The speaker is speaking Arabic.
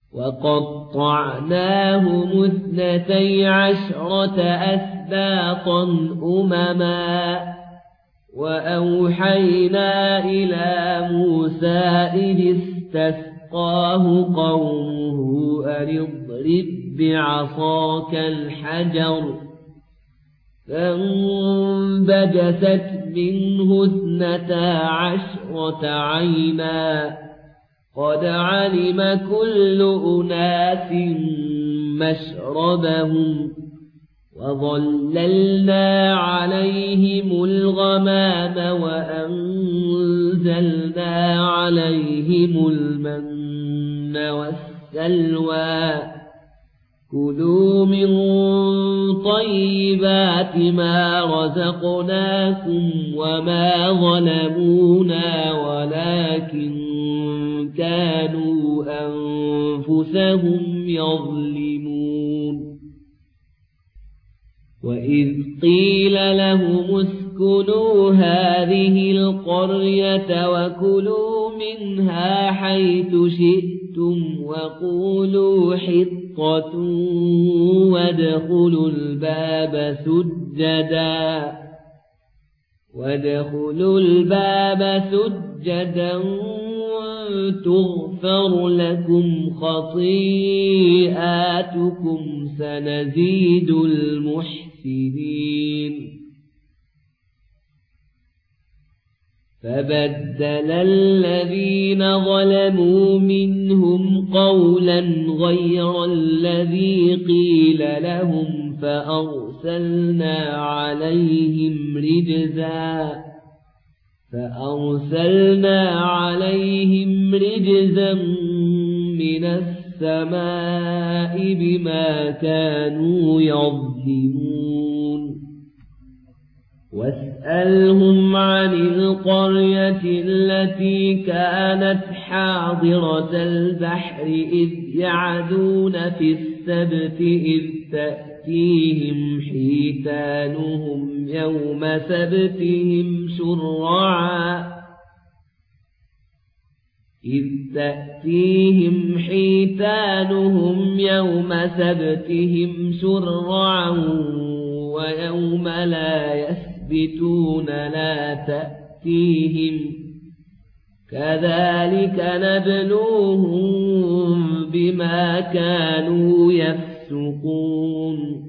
وقطعناهم 12 أسباطا أمما وأوحينا إلى موسى إذ استسقاه قومه أن اضرب بعصاك الحجر فانبجست منه 12 عينا قد علم كل أناس مشربهم وظللنا عليهم الغمام وأنزلنا عليهم المن والسلوى كلوا من طيبات ما رزقناكم وما ظلمونا ولكن كانوا أنفسهم يظلمون وإذ قيل لهم اسكنوا هذه القرية وكلوا منها حيث شئتم وقولوا حطة وادخلوا الباب سجدا تغفر لكم خطيئاتكم سنزيد المحسنين فبدل الذين ظلموا منهم قولا غير الذي قيل لهم فأرسلنا عليهم رجزا من السماء بما كانوا يظلمون واسألهم عن القرية التي كانت حاضرة البحر إذ يعدون في السبت إذ تأتيهم حيتانهم يوم سبتهم شرعا ويوم لا يسبتون لا تأتيهم كذلك نبلوهم بما كانوا يفسقون